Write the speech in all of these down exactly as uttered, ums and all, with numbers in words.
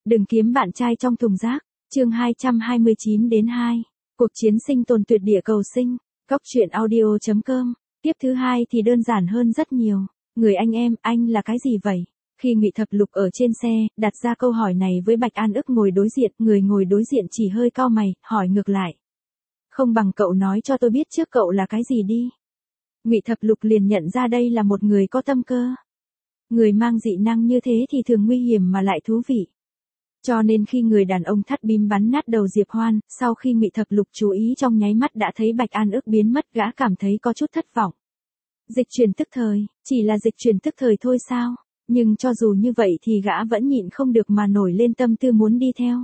Đừng kiếm bạn trai trong thùng rác. Chương hai trăm hai mươi chín đến hai. Cuộc chiến sinh tồn tuyệt địa cầu sinh. Góc truyện audio chấm com. Tiếp thứ hai thì đơn giản hơn rất nhiều. Người anh em, anh là cái gì vậy? Khi Ngụy Thập Lục ở trên xe, đặt ra câu hỏi này với Bạch An Ức ngồi đối diện, người ngồi đối diện chỉ hơi cau mày, hỏi ngược lại. Không bằng cậu nói cho tôi biết trước cậu là cái gì đi. Ngụy Thập Lục liền nhận ra đây là một người có tâm cơ. Người mang dị năng như thế thì thường nguy hiểm mà lại thú vị. Cho nên khi người đàn ông thắt bím bắn nát đầu Diệp Hoan, sau khi Ngụy Thập Lục chú ý trong nháy mắt đã thấy Bạch An Ức biến mất, gã cảm thấy có chút thất vọng. Dịch chuyển tức thời, chỉ là dịch chuyển tức thời thôi sao? Nhưng cho dù như vậy thì gã vẫn nhịn không được mà nổi lên tâm tư muốn đi theo.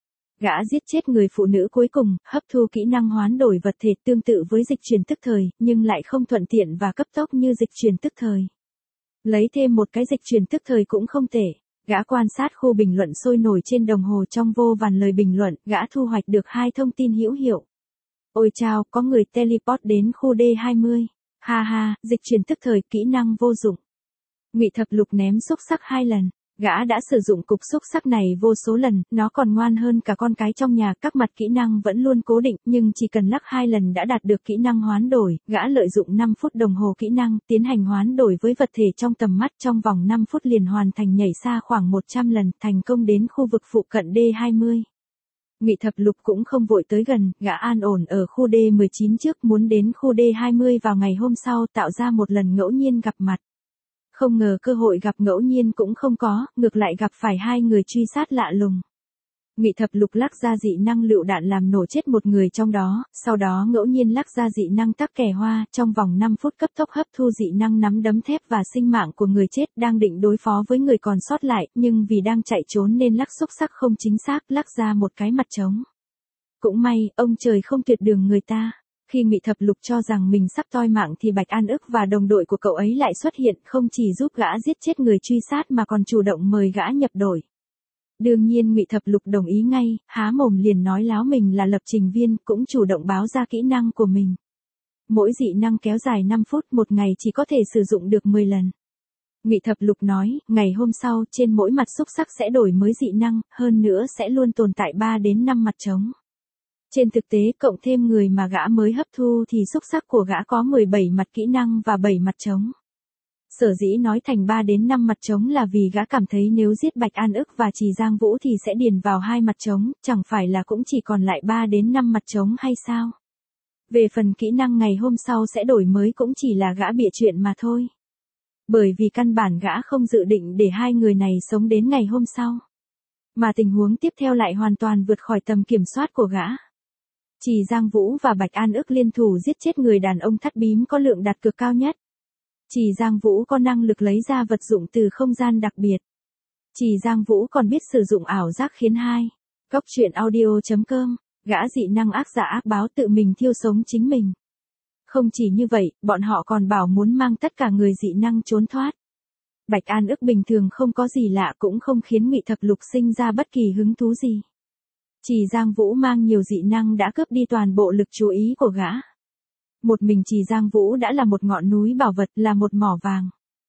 Gã giết chết người phụ nữ cuối cùng, hấp thu kỹ năng hoán đổi vật thể tương tự với dịch chuyển tức thời, nhưng lại không thuận tiện và cấp tốc như dịch chuyển tức thời. Lấy thêm một cái dịch chuyển tức thời cũng không tệ. Gã quan sát khu bình luận sôi nổi trên đồng hồ, trong vô vàn lời bình luận, gã thu hoạch được hai thông tin hữu hiệu. Ôi chao, có người teleport đến khu D hai mươi. Ha ha, dịch chuyển tức thời, kỹ năng vô dụng. Ngụy Thập Lục ném xúc xắc hai lần. Gã đã sử dụng cục xúc xắc này vô số lần, nó còn ngoan hơn cả con cái trong nhà, các mặt kỹ năng vẫn luôn cố định, nhưng chỉ cần lắc hai lần đã đạt được kỹ năng hoán đổi. Gã lợi dụng năm phút đồng hồ kỹ năng, tiến hành hoán đổi với vật thể trong tầm mắt, trong vòng năm phút liền hoàn thành nhảy xa khoảng một trăm lần, thành công đến khu vực phụ cận D hai mươi. Ngụy Thập Lục cũng không vội tới gần, gã an ổn ở khu D mười chín trước, muốn đến khu D hai mươi vào ngày hôm sau, tạo ra một lần ngẫu nhiên gặp mặt. Không ngờ cơ hội gặp ngẫu nhiên cũng không có, ngược lại gặp phải hai người truy sát lạ lùng. Ngụy Thập Lục lắc ra dị năng lựu đạn làm nổ chết một người trong đó, sau đó ngẫu nhiên lắc ra dị năng tắc kè hoa, trong vòng năm phút cấp tốc hấp thu dị năng nắm đấm thép và sinh mạng của người chết, đang định đối phó với người còn sót lại, nhưng vì đang chạy trốn nên lắc xúc xắc không chính xác, lắc ra một cái mặt trống. Cũng may, ông trời không tuyệt đường người ta. Khi Ngụy Thập Lục cho rằng mình sắp toi mạng thì Bạch An Ức và đồng đội của cậu ấy lại xuất hiện, không chỉ giúp gã giết chết người truy sát mà còn chủ động mời gã nhập đội. Đương nhiên Ngụy Thập Lục đồng ý ngay, há mồm liền nói láo mình là lập trình viên, cũng chủ động báo ra kỹ năng của mình. Mỗi dị năng kéo dài năm phút, một ngày chỉ có thể sử dụng được mười lần. Ngụy Thập Lục nói, ngày hôm sau, trên mỗi mặt xúc xắc sẽ đổi mới dị năng, hơn nữa sẽ luôn tồn tại ba đến năm mặt trống. Trên thực tế, cộng thêm người mà gã mới hấp thu thì xúc xắc của gã có mười bảy mặt kỹ năng và bảy mặt trống. Sở dĩ nói thành ba đến năm mặt trống là vì gã cảm thấy nếu giết Bạch An Ức và Trì Giang Vũ thì sẽ điền vào hai mặt trống, chẳng phải là cũng chỉ còn lại ba đến năm mặt trống hay sao? Về phần kỹ năng ngày hôm sau sẽ đổi mới cũng chỉ là gã bịa chuyện mà thôi. Bởi vì căn bản gã không dự định để hai người này sống đến ngày hôm sau. Mà tình huống tiếp theo lại hoàn toàn vượt khỏi tầm kiểm soát của gã. Trì Giang Vũ và Bạch An Ức liên thủ giết chết người đàn ông thắt bím có lượng đạt cực cao nhất. Trì Giang Vũ có năng lực lấy ra vật dụng từ không gian đặc biệt. Trì Giang Vũ còn biết sử dụng ảo giác khiến hai. Góc truyện audio chấm com, gã dị năng ác giả ác báo tự mình thiêu sống chính mình. Không chỉ như vậy, bọn họ còn bảo muốn mang tất cả người dị năng trốn thoát. Bạch An Ức bình thường không có gì lạ cũng không khiến Ngụy Thập Lục sinh ra bất kỳ hứng thú gì. Trì Giang Vũ mang nhiều dị năng đã cướp đi toàn bộ lực chú ý của gã. Một mình Trì Giang Vũ đã là một ngọn núi bảo vật, là một mỏ vàng.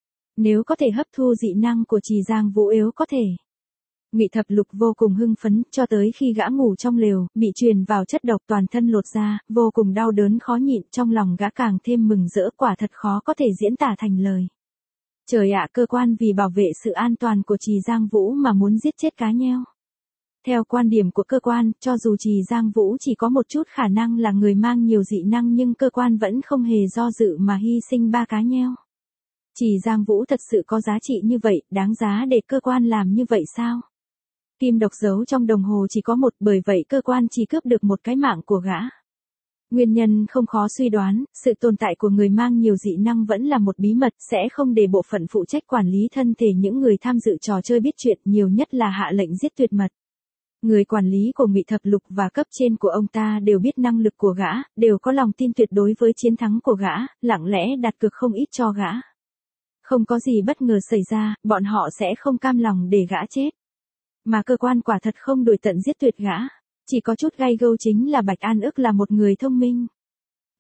Nếu có thể hấp thu dị năng của Trì Giang Vũ yếu có thể. Ngụy Thập Lục vô cùng hưng phấn, cho tới khi gã ngủ trong lều, bị truyền vào chất độc toàn thân lột ra, vô cùng đau đớn khó nhịn, trong lòng gã càng thêm mừng rỡ, quả thật khó có thể diễn tả thành lời. Trời ạ, cơ quan vì bảo vệ sự an toàn của Trì Giang Vũ mà muốn giết chết cá nheo. Theo quan điểm của cơ quan, cho dù Trì Giang Vũ chỉ có một chút khả năng là người mang nhiều dị năng nhưng cơ quan vẫn không hề do dự mà hy sinh ba cá nheo. Trì Giang Vũ thật sự có giá trị như vậy, đáng giá để cơ quan làm như vậy sao? Kim độc giấu trong đồng hồ chỉ có một, bởi vậy cơ quan chỉ cướp được một cái mạng của gã. Nguyên nhân không khó suy đoán, sự tồn tại của người mang nhiều dị năng vẫn là một bí mật, sẽ không để bộ phận phụ trách quản lý thân thể những người tham dự trò chơi biết chuyện, nhiều nhất là hạ lệnh giết tuyệt mật. Người quản lý của Ngụy Thập Lục và cấp trên của ông ta đều biết năng lực của gã, đều có lòng tin tuyệt đối với chiến thắng của gã, lặng lẽ đặt cược không ít cho gã. Không có gì bất ngờ xảy ra, bọn họ sẽ không cam lòng để gã chết. Mà cơ quan quả thật không đuổi tận giết tuyệt gã, chỉ có chút gay gâu chính là Bạch An Ức là một người thông minh.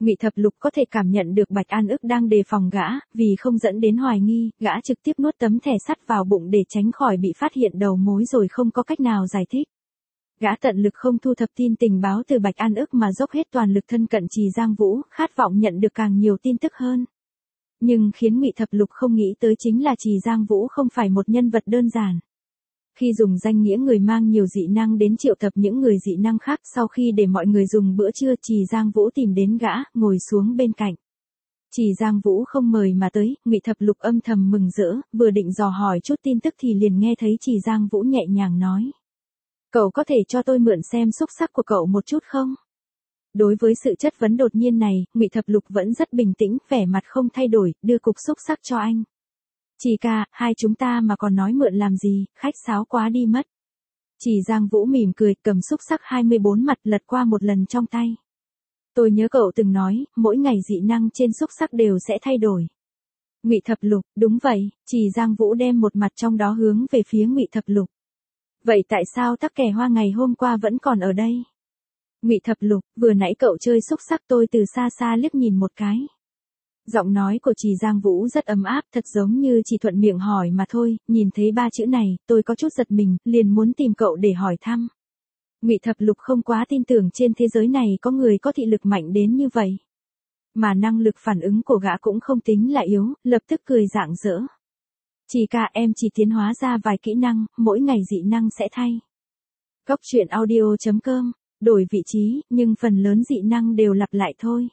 Ngụy Thập Lục có thể cảm nhận được Bạch An Ức đang đề phòng gã, vì không dẫn đến hoài nghi, gã trực tiếp nuốt tấm thẻ sắt vào bụng để tránh khỏi bị phát hiện đầu mối rồi không có cách nào giải thích. Gã tận lực không thu thập tin tình báo từ Bạch An Ức mà dốc hết toàn lực thân cận Trì Giang Vũ, khát vọng nhận được càng nhiều tin tức hơn. Nhưng khiến Ngụy Thập Lục không nghĩ tới chính là Trì Giang Vũ không phải một nhân vật đơn giản. Khi dùng danh nghĩa người mang nhiều dị năng đến triệu tập những người dị năng khác, sau khi để mọi người dùng bữa trưa, Trì Giang Vũ tìm đến gã, ngồi xuống bên cạnh. Trì Giang Vũ không mời mà tới, Ngụy Thập Lục âm thầm mừng rỡ, vừa định dò hỏi chút tin tức thì liền nghe thấy Trì Giang Vũ nhẹ nhàng nói: "Cậu có thể cho tôi mượn xem xúc sắc của cậu một chút không?" Đối với sự chất vấn đột nhiên này, Ngụy Thập Lục vẫn rất bình tĩnh, vẻ mặt không thay đổi, đưa cục xúc sắc cho anh. "Trì ca, hai chúng ta mà còn nói mượn làm gì, khách sáo quá đi mất." Trì Giang Vũ mỉm cười, cầm xúc sắc hai mươi bốn mặt lật qua một lần trong tay. "Tôi nhớ cậu từng nói, mỗi ngày dị năng trên xúc sắc đều sẽ thay đổi." Ngụy Thập Lục: "Đúng vậy." Trì Giang Vũ đem một mặt trong đó hướng về phía Ngụy Thập Lục. "Vậy tại sao tắc kè hoa ngày hôm qua vẫn còn ở đây?" Ngụy Thập Lục: "Vừa nãy cậu chơi xúc sắc tôi từ xa xa liếc nhìn một cái." Giọng nói của Trì Giang Vũ rất ấm áp, thật giống như chỉ thuận miệng hỏi mà thôi, nhìn thấy ba chữ này, tôi có chút giật mình, liền muốn tìm cậu để hỏi thăm. Ngụy Thập Lục không quá tin tưởng trên thế giới này có người có thị lực mạnh đến như vậy. Mà năng lực phản ứng của gã cũng không tính là yếu, lập tức cười rạng rỡ. "Trì ca, em chỉ tiến hóa ra vài kỹ năng, mỗi ngày dị năng sẽ thay." Góc truyện audio chấm com, đổi vị trí, nhưng phần lớn dị năng đều lặp lại thôi.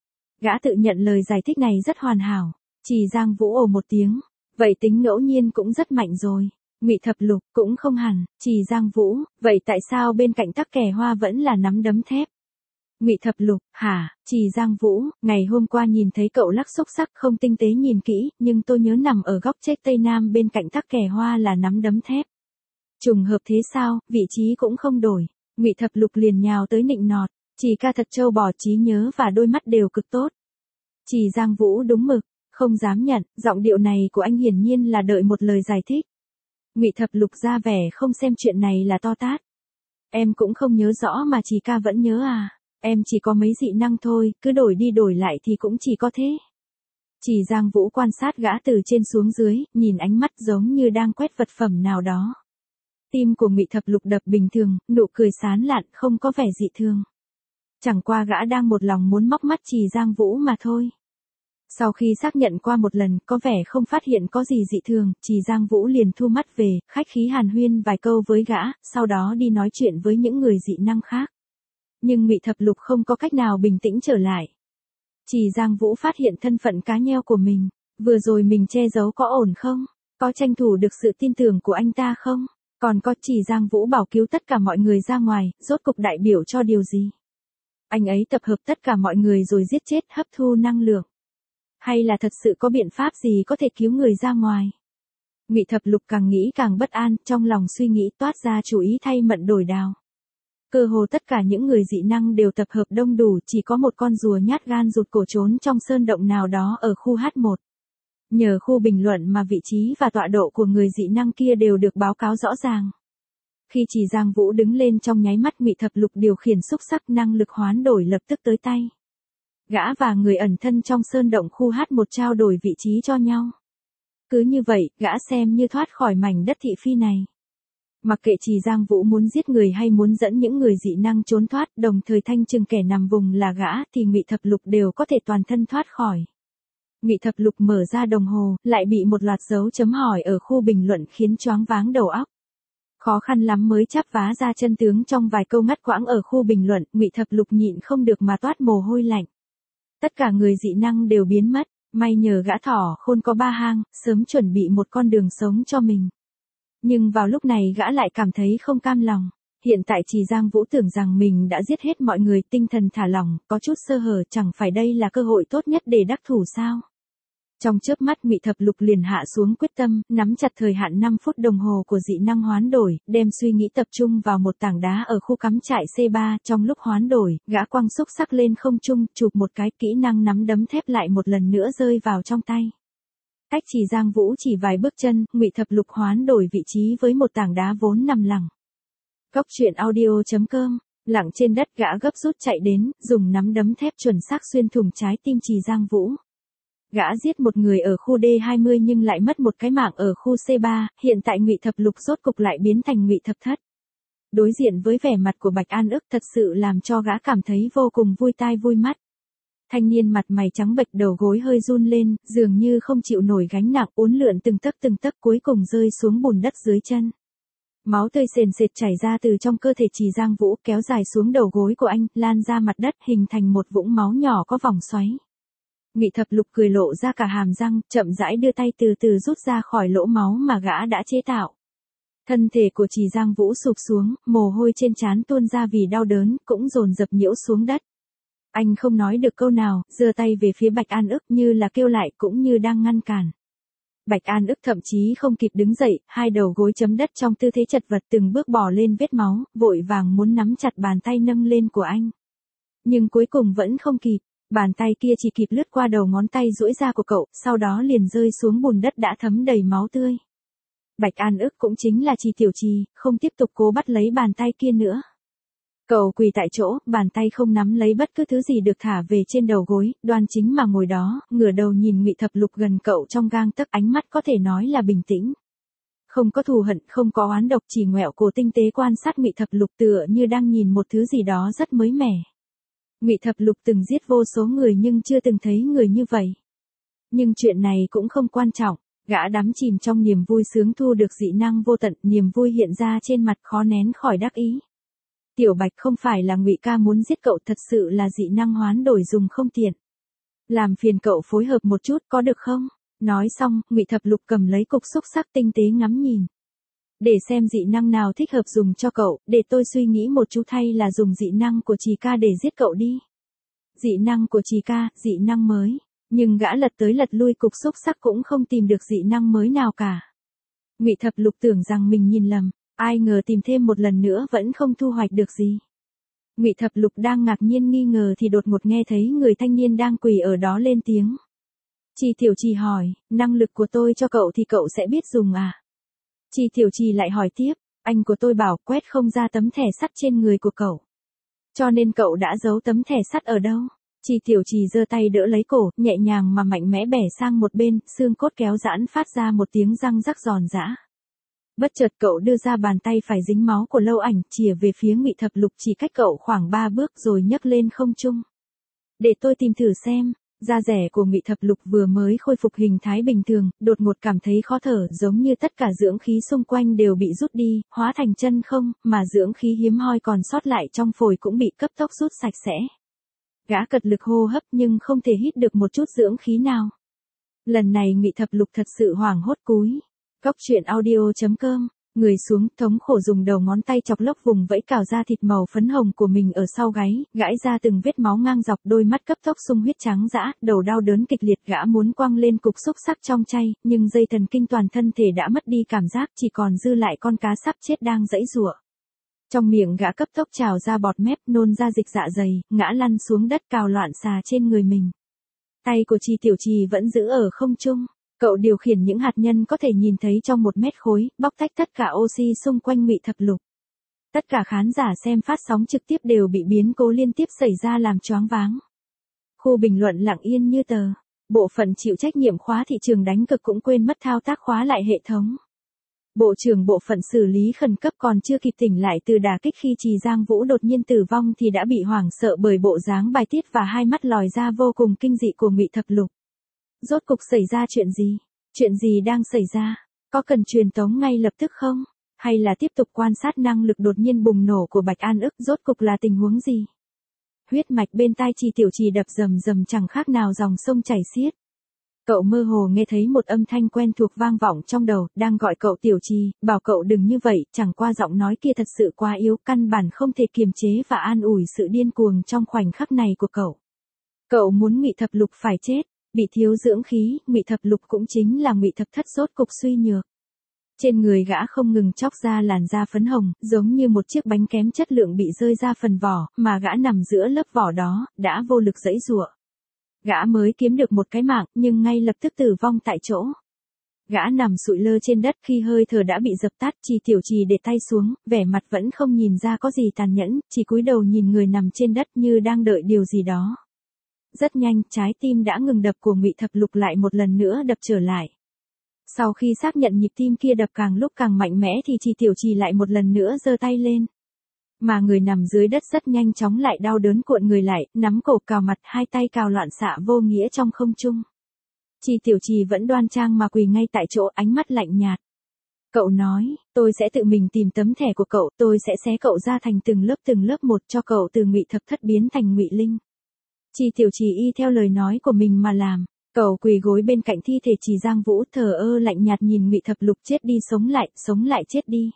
Gã tự nhận lời giải thích này rất hoàn hảo. Trì Giang Vũ ồ một tiếng. "Vậy tính ngẫu nhiên cũng rất mạnh rồi." Ngụy Thập Lục: "Cũng không hẳn." Trì Giang Vũ: "Vậy tại sao bên cạnh tắc kè hoa vẫn là nắm đấm thép?" Ngụy Thập Lục: "Hả?" Trì Giang Vũ: "Ngày hôm qua nhìn thấy cậu lắc xúc sắc không tinh tế nhìn kỹ, nhưng tôi nhớ nằm ở góc chết tây nam bên cạnh tắc kè hoa là nắm đấm thép." "Trùng hợp thế sao, vị trí cũng không đổi." Ngụy Thập Lục liền nhào tới nịnh nọt. "Trì ca thật trâu bò, trí nhớ và đôi mắt đều cực tốt." Trì Giang Vũ đúng mực, không dám nhận, giọng điệu này của anh hiển nhiên là đợi một lời giải thích. Ngụy Thập Lục ra vẻ không xem chuyện này là to tát. "Em cũng không nhớ rõ mà Trì ca vẫn nhớ à, em chỉ có mấy dị năng thôi, cứ đổi đi đổi lại thì cũng chỉ có thế." Trì Giang Vũ quan sát gã từ trên xuống dưới, nhìn ánh mắt giống như đang quét vật phẩm nào đó. Tim của Ngụy Thập Lục đập bình thường, nụ cười sán lạn, không có vẻ dị thường. Chẳng qua gã đang một lòng muốn móc mắt Trì Giang Vũ mà thôi. Sau khi xác nhận qua một lần, có vẻ không phát hiện có gì dị thường, Trì Giang Vũ liền thu mắt về, khách khí hàn huyên vài câu với gã, sau đó đi nói chuyện với những người dị năng khác. Nhưng Ngụy Thập Lục không có cách nào bình tĩnh trở lại. Trì Giang Vũ phát hiện thân phận cá nheo của mình. Vừa rồi mình che giấu có ổn không? Có tranh thủ được sự tin tưởng của anh ta không? Còn có Trì Giang Vũ bảo cứu tất cả mọi người ra ngoài, rốt cục đại biểu cho điều gì? Anh ấy tập hợp tất cả mọi người rồi giết chết, hấp thu năng lượng. Hay là thật sự có biện pháp gì có thể cứu người ra ngoài? Ngụy Thập Lục càng nghĩ càng bất an, trong lòng suy nghĩ toát ra chủ ý thay mận đổi đào. Cơ hồ tất cả những người dị năng đều tập hợp đông đủ, chỉ có một con rùa nhát gan rụt cổ trốn trong sơn động nào đó ở khu H một. Nhờ khu bình luận mà vị trí và tọa độ của người dị năng kia đều được báo cáo rõ ràng. Khi Trì Giang Vũ đứng lên trong nháy mắt, Ngụy Thập Lục điều khiển xúc sắc năng lực hoán đổi lập tức tới tay. Gã và người ẩn thân trong sơn động khu H một trao đổi vị trí cho nhau. Cứ như vậy, gã xem như thoát khỏi mảnh đất thị phi này. Mặc kệ Trì Giang Vũ muốn giết người hay muốn dẫn những người dị năng trốn thoát, đồng thời thanh trừng kẻ nằm vùng là gã, thì Ngụy Thập Lục đều có thể toàn thân thoát khỏi. Ngụy Thập Lục mở ra đồng hồ, lại bị một loạt dấu chấm hỏi ở khu bình luận khiến choáng váng đầu óc. Khó khăn lắm mới chắp vá ra chân tướng trong vài câu ngắt quãng ở khu bình luận, Ngụy Thập Lục nhịn không được mà toát mồ hôi lạnh. Tất cả người dị năng đều biến mất, may nhờ gã thỏ khôn có ba hang, sớm chuẩn bị một con đường sống cho mình. Nhưng vào lúc này gã lại cảm thấy không cam lòng. Hiện tại Trì Giang Vũ tưởng rằng mình đã giết hết mọi người, tinh thần thả lỏng, có chút sơ hở, chẳng phải đây là cơ hội tốt nhất để đắc thủ sao? Trong chớp mắt Ngụy Thập Lục liền hạ xuống quyết tâm, nắm chặt thời hạn năm phút đồng hồ của dị năng hoán đổi, đem suy nghĩ tập trung vào một tảng đá ở khu cắm trại C ba, trong lúc hoán đổi, gã quăng xúc sắc lên không trung, chụp một cái, kỹ năng nắm đấm thép lại một lần nữa rơi vào trong tay. Cách Trì Giang Vũ chỉ vài bước chân, Ngụy Thập Lục hoán đổi vị trí với một tảng đá vốn nằm lẳng. Góc truyện audio chấm com Lặng trên đất gã gấp rút chạy đến, dùng nắm đấm thép chuẩn xác xuyên thủng trái tim Trì Giang Vũ. Gã giết một người ở khu D hai mươi nhưng lại mất một cái mạng ở khu C ba, hiện tại Ngụy Thập Lục rốt cục lại biến thành Ngụy Thập Thất. Đối diện với vẻ mặt của Bạch An Ức thật sự làm cho gã cảm thấy vô cùng vui tai vui mắt. Thanh niên mặt mày trắng bệch đầu gối hơi run lên, dường như không chịu nổi gánh nặng uốn lượn từng tấc từng tấc cuối cùng rơi xuống bùn đất dưới chân. Máu tươi sền sệt chảy ra từ trong cơ thể Trì Giang Vũ kéo dài xuống đầu gối của anh, lan ra mặt đất hình thành một vũng máu nhỏ có vòng xoáy. Ngụy Thập Lục cười lộ ra cả hàm răng, chậm rãi đưa tay từ từ rút ra khỏi lỗ máu mà gã đã chế tạo. Thân thể của Trì Giang Vũ sụp xuống, mồ hôi trên trán tuôn ra vì đau đớn, cũng dồn dập nhiễu xuống đất. Anh không nói được câu nào, giơ tay về phía Bạch An Ức như là kêu lại cũng như đang ngăn cản. Bạch An Ức thậm chí không kịp đứng dậy, hai đầu gối chấm đất trong tư thế chật vật từng bước bò lên vết máu, vội vàng muốn nắm chặt bàn tay nâng lên của anh. Nhưng cuối cùng vẫn không kịp, bàn tay kia chỉ kịp lướt qua đầu ngón tay duỗi ra của cậu, sau đó liền rơi xuống bùn đất đã thấm đầy máu tươi. Bạch An Ức cũng chính là Trì Tiểu Trì, không tiếp tục cố bắt lấy bàn tay kia nữa. Cậu quỳ tại chỗ, bàn tay không nắm lấy bất cứ thứ gì được thả về trên đầu gối, đoan chính mà ngồi đó, ngửa đầu nhìn Ngụy Thập Lục gần cậu trong gang tấc, ánh mắt có thể nói là bình tĩnh. Không có thù hận, không có oán độc, chỉ ngoẹo cổ tinh tế quan sát Ngụy Thập Lục tựa như đang nhìn một thứ gì đó rất mới mẻ. Ngụy Thập Lục từng giết vô số người nhưng chưa từng thấy người như vậy. Nhưng chuyện này cũng không quan trọng, gã đắm chìm trong niềm vui sướng thu được dị năng vô tận, niềm vui hiện ra trên mặt khó nén khỏi đắc ý. Tiểu Bạch, không phải là Ngụy ca muốn giết cậu, thật sự là dị năng hoán đổi dùng không tiện. Làm phiền cậu phối hợp một chút có được không? Nói xong, Ngụy Thập Lục cầm lấy cục xúc sắc tinh tế ngắm nhìn. Để xem dị năng nào thích hợp dùng cho cậu, để tôi suy nghĩ một chút, hay là dùng dị năng của Trì ca để giết cậu đi. Dị năng của Trì ca, dị năng mới. Nhưng gã lật tới lật lui cục xúc sắc cũng không tìm được dị năng mới nào cả. Ngụy Thập Lục tưởng rằng mình nhìn lầm, ai ngờ tìm thêm một lần nữa vẫn không thu hoạch được gì. Ngụy Thập Lục đang ngạc nhiên nghi ngờ thì đột ngột nghe thấy người thanh niên đang quỳ ở đó lên tiếng. Trì Tiểu Trì hỏi, năng lực của tôi cho cậu thì cậu sẽ biết dùng à? Trì Tiểu Trì lại hỏi tiếp, anh của tôi bảo quét không ra tấm thẻ sắt trên người của cậu. Cho nên cậu đã giấu tấm thẻ sắt ở đâu? Trì Tiểu Trì giơ tay đỡ lấy cổ, nhẹ nhàng mà mạnh mẽ bẻ sang một bên, xương cốt kéo giãn phát ra một tiếng răng rắc giòn giã. Bất chợt cậu đưa ra bàn tay phải dính máu của Lâu Ảnh, chìa về phía Ngụy Thập Lục chỉ cách cậu khoảng ba bước rồi nhấc lên không trung. Để tôi tìm thử xem. Da rẻ của Ngụy Thập Lục vừa mới khôi phục hình thái bình thường, đột ngột cảm thấy khó thở, giống như tất cả dưỡng khí xung quanh đều bị rút đi, hóa thành chân không, mà dưỡng khí hiếm hoi còn sót lại trong phổi cũng bị cấp tốc rút sạch sẽ. Gã cật lực hô hấp nhưng không thể hít được một chút dưỡng khí nào. Lần này Ngụy Thập Lục thật sự hoảng hốt cúi. Cóc truyện audio chấm com, người xuống, thống khổ dùng đầu ngón tay chọc lốc vùng vẫy cào ra thịt màu phấn hồng của mình ở sau gáy, gãi ra từng vết máu ngang dọc, đôi mắt cấp tốc sung huyết trắng dã, đầu đau đớn kịch liệt, gã muốn quăng lên cục xúc sắc trong chay, nhưng dây thần kinh toàn thân thể đã mất đi cảm giác, chỉ còn dư lại con cá sắp chết đang giãy giụa. Trong miệng gã cấp tốc trào ra bọt mép, nôn ra dịch dạ dày, ngã lăn xuống đất cào loạn xà trên người mình. Tay của Trì Tiểu Trì vẫn giữ ở không trung. Cậu điều khiển những hạt nhân có thể nhìn thấy trong một mét khối, bóc tách tất cả oxy xung quanh Ngụy Thập Lục. Tất cả khán giả xem phát sóng trực tiếp đều bị biến cố liên tiếp xảy ra làm choáng váng. Khu bình luận lặng yên như tờ. Bộ phận chịu trách nhiệm khóa thị trường đánh cực cũng quên mất thao tác khóa lại hệ thống. Bộ trưởng bộ phận xử lý khẩn cấp còn chưa kịp tỉnh lại từ đả kích khi Trì Giang Vũ đột nhiên tử vong thì đã bị hoảng sợ bởi bộ dáng bài tiết và hai mắt lòi ra vô cùng kinh dị của Ngụy Thập Lục. Rốt cục xảy ra chuyện gì? Chuyện gì đang xảy ra? Có cần truyền tống ngay lập tức không? Hay là tiếp tục quan sát năng lực đột nhiên bùng nổ của Bạch An Ức, rốt cục là tình huống gì? Huyết mạch bên tai Trì Tiểu Trì đập rầm rầm chẳng khác nào dòng sông chảy xiết. Cậu mơ hồ nghe thấy một âm thanh quen thuộc vang vọng trong đầu, đang gọi cậu Tiểu Trì, bảo cậu đừng như vậy, chẳng qua giọng nói kia thật sự quá yếu, căn bản không thể kiềm chế và an ủi sự điên cuồng trong khoảnh khắc này của cậu. Cậu muốn Ngụy Thập Lục phải chết. Bị thiếu dưỡng khí, Ngụy Thập Lục cũng chính là Ngụy Thập Thất rốt cục suy nhược. Trên người gã không ngừng chóc ra làn da phấn hồng, giống như một chiếc bánh kém chất lượng bị rơi ra phần vỏ, mà gã nằm giữa lớp vỏ đó, đã vô lực giãy giụa. Gã mới kiếm được một cái mạng, nhưng ngay lập tức tử vong tại chỗ. Gã nằm sụi lơ trên đất khi hơi thở đã bị dập tắt, Chi Tiểu Trì để tay xuống, vẻ mặt vẫn không nhìn ra có gì tàn nhẫn, chỉ cúi đầu nhìn người nằm trên đất như đang đợi điều gì đó. Rất nhanh, trái tim đã ngừng đập của Ngụy Thập Lục lại một lần nữa đập trở lại. Sau khi xác nhận nhịp tim kia đập càng lúc càng mạnh mẽ thì Chi Tiểu Trì lại một lần nữa giơ tay lên. Mà người nằm dưới đất rất nhanh chóng lại đau đớn cuộn người lại, nắm cổ cào mặt, hai tay cào loạn xạ vô nghĩa trong không trung. Chi Tiểu Trì vẫn đoan trang mà quỳ ngay tại chỗ, ánh mắt lạnh nhạt. Cậu nói, tôi sẽ tự mình tìm tấm thẻ của cậu, tôi sẽ xé cậu ra thành từng lớp từng lớp một cho cậu từ Ngụy Thập Thất biến thành Ngụy Linh. Chi Tiểu Trì y theo lời nói của mình mà làm. Cậu quỳ gối bên cạnh thi thể Trì Giang Vũ, thờ ơ lạnh nhạt nhìn Ngụy Thập Lục chết đi sống lại, sống lại chết đi.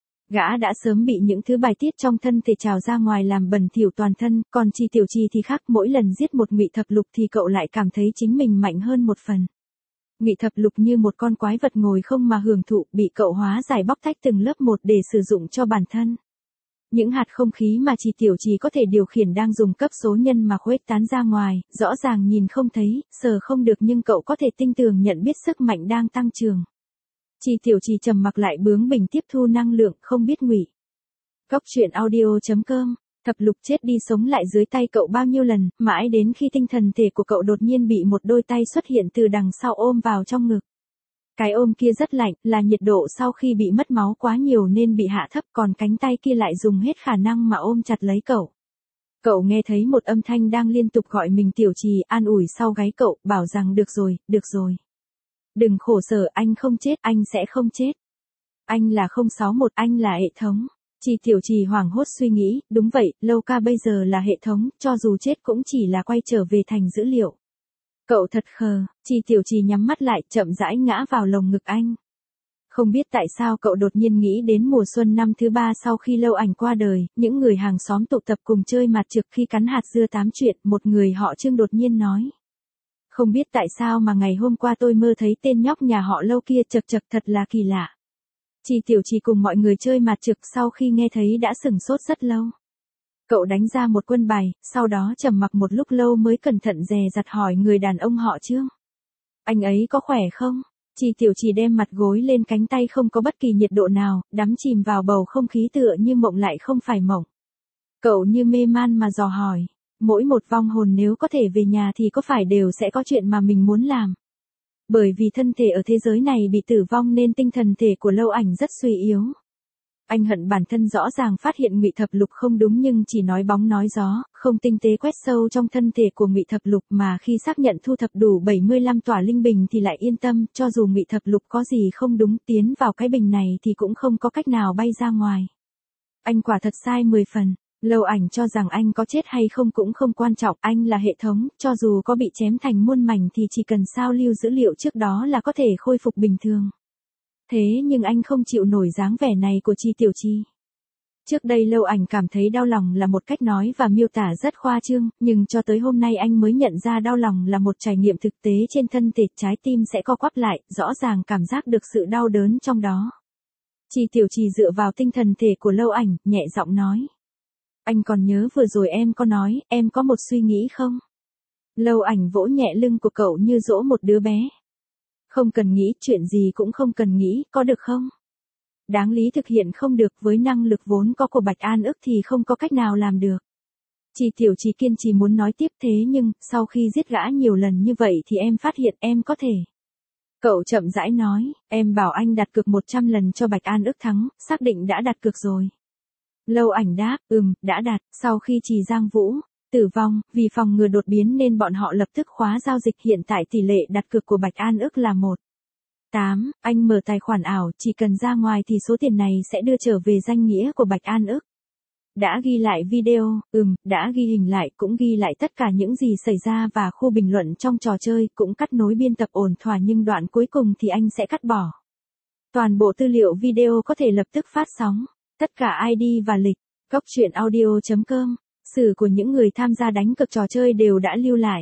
Gã đã sớm bị những thứ bài tiết trong thân thể trào ra ngoài làm bẩn thỉu toàn thân, còn Chi Tiểu Trì thì khác, mỗi lần giết một Ngụy Thập Lục thì cậu lại cảm thấy chính mình mạnh hơn một phần. Ngụy Thập Lục như một con quái vật ngồi không mà hưởng thụ, bị cậu hóa giải bóc tách từng lớp một để sử dụng cho bản thân. Những hạt không khí mà Chi Tiểu Trì có thể điều khiển đang dùng cấp số nhân mà khuếch tán ra ngoài, rõ ràng nhìn không thấy, sờ không được nhưng cậu có thể tinh tường nhận biết sức mạnh đang tăng trưởng. Chi Tiểu Trì trầm mặc lại bướng bỉnh tiếp thu năng lượng, không biết Ngụy. Cốc truyện audio chấm com, Thập Lục chết đi sống lại dưới tay cậu bao nhiêu lần, mãi đến khi tinh thần thể của cậu đột nhiên bị một đôi tay xuất hiện từ đằng sau ôm vào trong ngực. Cái ôm kia rất lạnh, là nhiệt độ sau khi bị mất máu quá nhiều nên bị hạ thấp, còn cánh tay kia lại dùng hết khả năng mà ôm chặt lấy cậu. Cậu nghe thấy một âm thanh đang liên tục gọi mình Tiểu Trì, an ủi sau gáy cậu, bảo rằng được rồi, được rồi. Đừng khổ sở, anh không chết, anh sẽ không chết. Anh là không sáu một, anh là hệ thống. Chi Tiểu Trì hoảng hốt suy nghĩ, đúng vậy, Lâu Ca bây giờ là hệ thống, cho dù chết cũng chỉ là quay trở về thành dữ liệu. Cậu thật khờ, Chi Tiểu Trì nhắm mắt lại, chậm rãi ngã vào lồng ngực anh. Không biết tại sao cậu đột nhiên nghĩ đến mùa xuân năm thứ ba sau khi Lâu Ảnh qua đời, những người hàng xóm tụ tập cùng chơi mặt trược khi cắn hạt dưa tám chuyện, một người họ Trương đột nhiên nói. Không biết tại sao mà ngày hôm qua tôi mơ thấy tên nhóc nhà họ Lâu kia, chật chật thật là kỳ lạ. Chi Tiểu Trì cùng mọi người chơi mặt trược sau khi nghe thấy đã sửng sốt rất lâu. Cậu đánh ra một quân bài, sau đó trầm mặc một lúc lâu mới cẩn thận dè dặt hỏi người đàn ông họ Trương. Anh ấy có khỏe không? Chi Tiểu Trì đem mặt gối lên cánh tay không có bất kỳ nhiệt độ nào, đắm chìm vào bầu không khí tựa như mộng lại không phải mộng. Cậu như mê man mà dò hỏi, mỗi một vong hồn nếu có thể về nhà thì có phải đều sẽ có chuyện mà mình muốn làm? Bởi vì thân thể ở thế giới này bị tử vong nên tinh thần thể của Lâu Ảnh rất suy yếu. Anh hận bản thân rõ ràng phát hiện Ngụy Thập Lục không đúng nhưng chỉ nói bóng nói gió, không tinh tế quét sâu trong thân thể của Ngụy Thập Lục mà khi xác nhận thu thập đủ bảy mươi lăm tỏa linh bình thì lại yên tâm, cho dù Ngụy Thập Lục có gì không đúng tiến vào cái bình này thì cũng không có cách nào bay ra ngoài. Anh quả thật sai mười phần. Lâu Ảnh cho rằng anh có chết hay không cũng không quan trọng, anh là hệ thống, cho dù có bị chém thành muôn mảnh thì chỉ cần sao lưu dữ liệu trước đó là có thể khôi phục bình thường. Thế nhưng anh không chịu nổi dáng vẻ này của Chi Tiểu Trì. Trước đây Lâu Ảnh cảm thấy đau lòng là một cách nói và miêu tả rất khoa trương, nhưng cho tới hôm nay anh mới nhận ra đau lòng là một trải nghiệm thực tế trên thân thể, trái tim sẽ co quắp lại, rõ ràng cảm giác được sự đau đớn trong đó. Chi Tiểu Trì dựa vào tinh thần thể của Lâu Ảnh, nhẹ giọng nói. Anh còn nhớ vừa rồi em có nói, em có một suy nghĩ không? Lâu Ảnh vỗ nhẹ lưng của cậu như dỗ một đứa bé. Không cần nghĩ, chuyện gì cũng không cần nghĩ, có được không? Đáng lý thực hiện không được, với năng lực vốn có của Bạch An ức thì không có cách nào làm được. Chi Tiểu Trì kiên trì muốn nói tiếp thế nhưng, sau khi giết gã nhiều lần như vậy thì em phát hiện em có thể. Cậu chậm rãi nói, em bảo anh đặt cược một trăm lần cho Bạch An ức thắng, xác định đã đặt cược rồi. Lâu Ảnh đáp, ừm, đã đặt, sau khi Trì Giang Vũ tử vong, vì phòng ngừa đột biến nên bọn họ lập tức khóa giao dịch, hiện tại tỷ lệ đặt cược của Bạch An ức là một tám, anh mở tài khoản ảo, chỉ cần ra ngoài thì số tiền này sẽ đưa trở về danh nghĩa của Bạch An ức. Đã ghi lại video, ừm, đã ghi hình lại, cũng ghi lại tất cả những gì xảy ra và khu bình luận trong trò chơi, cũng cắt nối biên tập ổn thỏa nhưng đoạn cuối cùng thì anh sẽ cắt bỏ. Toàn bộ tư liệu video có thể lập tức phát sóng, tất cả i đê và lịch, cốc truyện audio chấm com, sử của những người tham gia đánh cược trò chơi đều đã lưu lại.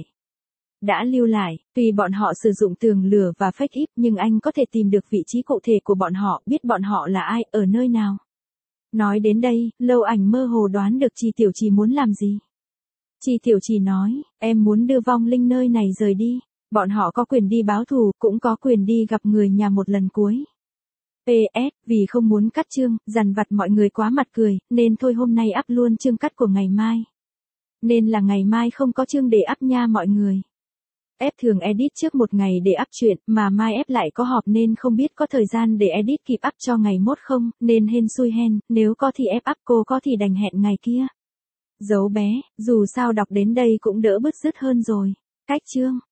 Đã lưu lại, tuy bọn họ sử dụng tường lửa và fake ip nhưng anh có thể tìm được vị trí cụ thể của bọn họ, biết bọn họ là ai, ở nơi nào. Nói đến đây, Lâu Ảnh mơ hồ đoán được Chi Tiểu Trì muốn làm gì. Chi Tiểu Trì nói, em muốn đưa vong linh nơi này rời đi. Bọn họ có quyền đi báo thù, cũng có quyền đi gặp người nhà một lần cuối. pê ét, vì không muốn cắt chương, dằn vặt mọi người quá mặt cười, nên thôi hôm nay up luôn chương cắt của ngày mai. Nên là ngày mai không có chương để up nha mọi người. Ép thường edit trước một ngày để up chuyện, mà mai ép lại có họp nên không biết có thời gian để edit kịp up cho ngày mốt không, nên hên xui hen, nếu có thì ép up, cô có thì đành hẹn ngày kia. Dấu bé, dù sao đọc đến đây cũng đỡ bứt rứt hơn rồi. Cách chương.